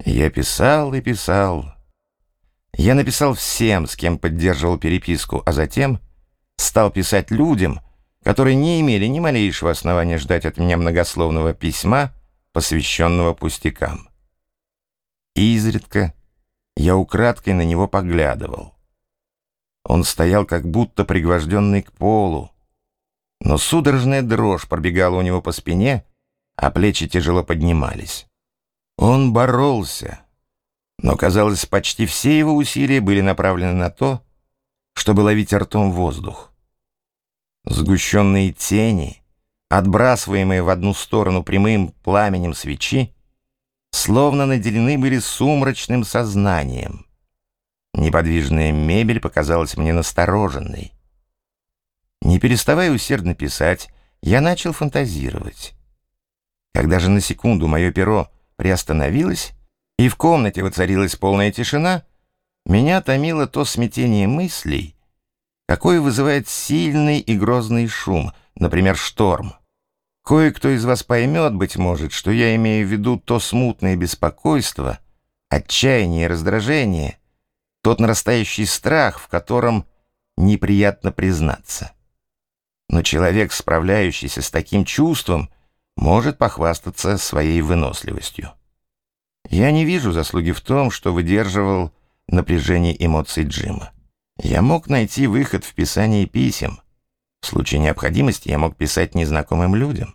Я писал и писал. Я написал всем, с кем поддерживал переписку, а затем стал писать людям, которые не имели ни малейшего основания ждать от меня многословного письма, посвященного пустякам. Изредка я украдкой на него поглядывал. Он стоял как будто пригвожденный к полу, но судорожная дрожь пробегала у него по спине, а плечи тяжело поднимались. Он боролся, но, казалось, почти все его усилия были направлены на то, чтобы ловить ртом воздух. Сгущенные тени, отбрасываемые в одну сторону прямым пламенем свечи, словно наделены были сумрачным сознанием. Неподвижная мебель показалась мне настороженной. Не переставая усердно писать, я начал фантазировать. Когда же на секунду мое перо приостановилось, и в комнате воцарилась полная тишина, меня томило то смятение мыслей, какое вызывает сильный и грозный шум, например, шторм. Кое-кто из вас поймет, быть может, что я имею в виду то смутное беспокойство, отчаяние и раздражение, тот нарастающий страх, в котором неприятно признаться. Но человек, справляющийся с таким чувством, может похвастаться своей выносливостью. Я не вижу заслуги в том, что выдерживал напряжение эмоций Джима. Я мог найти выход в писании писем. В случае необходимости я мог писать незнакомым людям.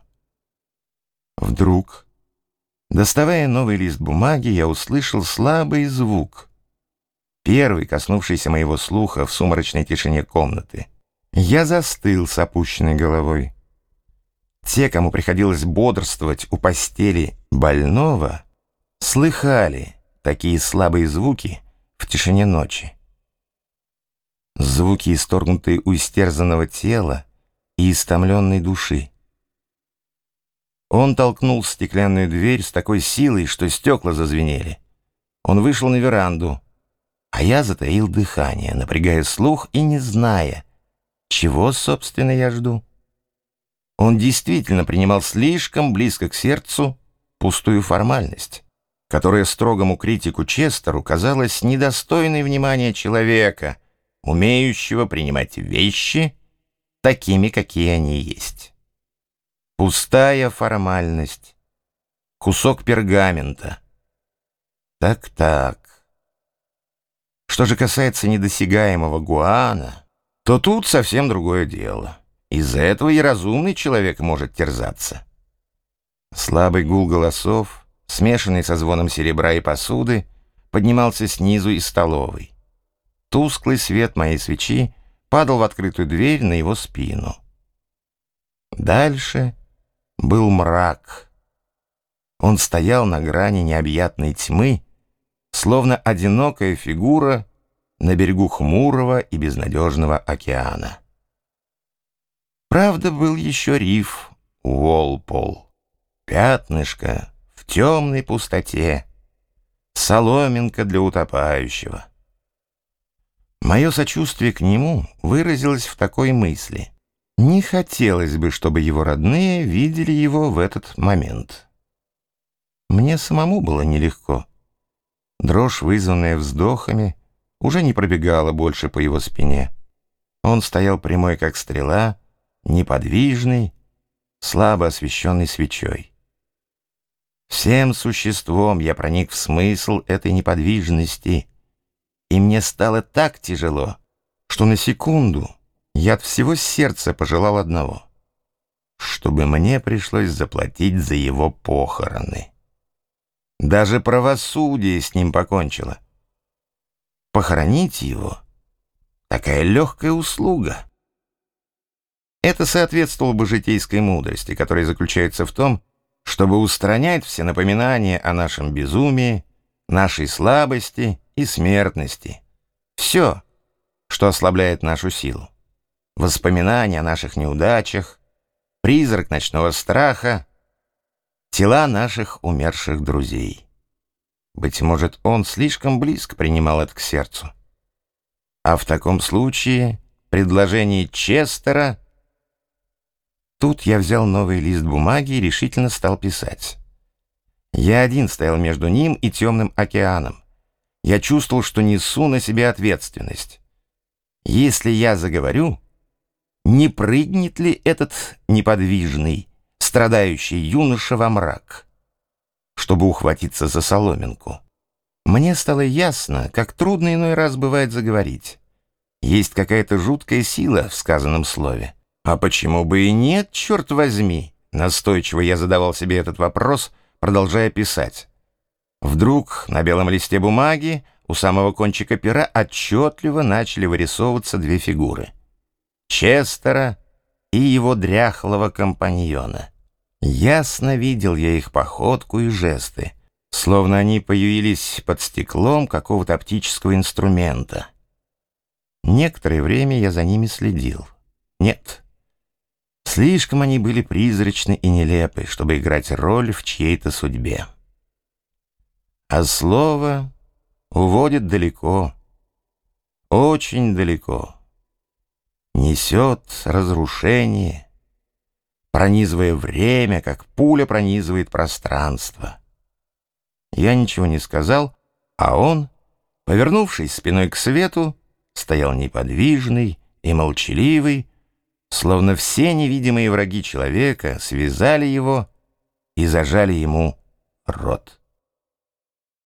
Вдруг, доставая новый лист бумаги, я услышал слабый звук, первый, коснувшийся моего слуха в сумрачной тишине комнаты. Я застыл с опущенной головой. Те, кому приходилось бодрствовать у постели больного, слыхали такие слабые звуки в тишине ночи. Звуки, исторгнутые у истерзанного тела и истомленной души. Он толкнул стеклянную дверь с такой силой, что стекла зазвенели. Он вышел на веранду, а я затаил дыхание, напрягая слух и не зная, чего, собственно, я жду. Он действительно принимал слишком близко к сердцу пустую формальность, которая строгому критику Честеру казалась недостойной внимания человека, умеющего принимать вещи такими, какие они есть. Пустая формальность, кусок пергамента. Так. Что же касается недосягаемого гуана, то тут совсем другое дело. Из-за этого и разумный человек может терзаться. Слабый гул голосов, смешанный со звоном серебра и посуды, поднимался снизу из столовой. Тусклый свет моей свечи падал в открытую дверь на его спину. Дальше был мрак. Он стоял на грани необъятной тьмы, словно одинокая фигура на берегу хмурого и безнадежного океана. Правда, был еще риф Уолпол, пятнышко в темной пустоте, соломинка для утопающего. Мое сочувствие к нему выразилось в такой мысли: не хотелось бы, чтобы его родные видели его в этот момент. Мне самому было нелегко. Дрожь, вызванная вздохами, уже не пробегала больше по его спине. Он стоял прямой, как стрела, неподвижный, слабо освещенный свечой. Всем существом я проник в смысл этой неподвижности, и мне стало так тяжело, что на секунду я от всего сердца пожелал одного — чтобы мне пришлось заплатить за его похороны. Даже правосудие с ним покончило. Похоронить его — такая легкая услуга. Это соответствовало бы житейской мудрости, которая заключается в том, чтобы устранять все напоминания о нашем безумии, нашей слабости и смертности. Все, что ослабляет нашу силу. Воспоминания о наших неудачах, призрак ночного страха, тела наших умерших друзей. Быть может, он слишком близко принимал это к сердцу. А в таком случае предложение Честера... Тут я взял новый лист бумаги и решительно стал писать. Я один стоял между ним и темным океаном. Я чувствовал, что несу на себе ответственность. Если я заговорю, не прыгнет ли этот неподвижный, страдающий юноша во мрак, чтобы ухватиться за соломинку? Мне стало ясно, как трудно иной раз бывает заговорить. Есть какая-то жуткая сила в сказанном слове. А почему бы и нет, черт возьми? Настойчиво я задавал себе этот вопрос, продолжая писать. Вдруг на белом листе бумаги у самого кончика пера отчетливо начали вырисовываться две фигуры — Честера и его дряхлого компаньона. Ясно видел я их походку и жесты, словно они появились под стеклом какого-то оптического инструмента. Некоторое время я за ними следил. Нет, слишком они были призрачны и нелепы, чтобы играть роль в чьей-то судьбе. А слово уводит далеко, очень далеко, несет разрушение, пронизывая время, как пуля пронизывает пространство. Я ничего не сказал, а он, повернувшись спиной к свету, стоял неподвижный и молчаливый, словно все невидимые враги человека связали его и зажали ему рот.